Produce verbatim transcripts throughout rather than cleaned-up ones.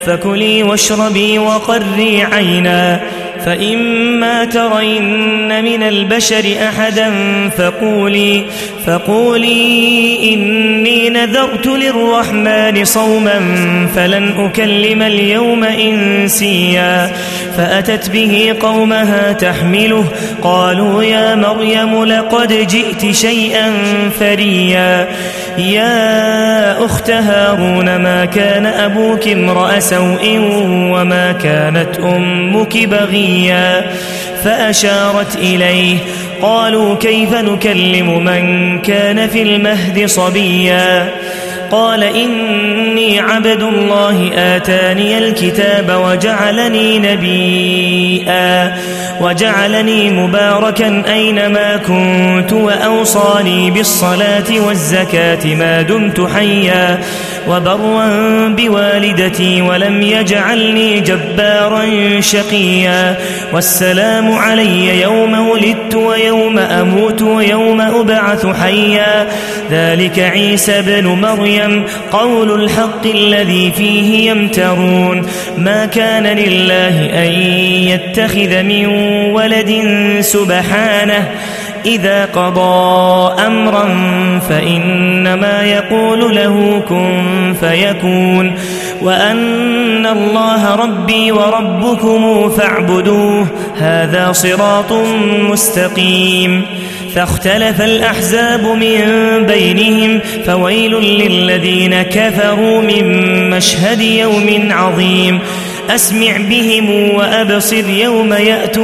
فكلي واشربي وقري عينا فإما ترين من البشر أحدا فقولي, فقولي إني نذرت للرحمن صوما فلن أكلم اليوم إنسيا. فأتت به قومها تحمله قالوا يا مريم لقد جئت شيئا فريا. يا أخت هارون ما كان أبوك امرأ سوء وما كانت أمك بغيا. فأشارت إليه قالوا كيف نكلم من كان في المهد صبيا. قال إني عبد الله آتاني الكتاب وجعلني نبيا وجعلني مباركا أينما كنت وأوصاني بالصلاة والزكاة ما دمت حيا وبرا بوالدتي ولم يجعلني جبارا شقيا. والسلام علي يوم ولدت ويوم أموت ويوم أبعث حيا. ذلك عيسى بن مريم قول الحق الذي فيه يمترون. ما كان لله أن يتخذ من ولد سبحانه إذا قضى أمرا فإنما يقول له كن فيكون وأن الله ربي وربكم فاعبدوه هذا صراط مستقيم. فاختلف الأحزاب من بينهم فويل للذين كفروا من مشهد يوم عظيم. أسمع بهم وأبصر يوم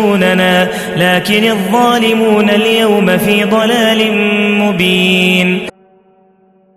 يأتوننا لكن الظالمون اليوم في ضلال مبين.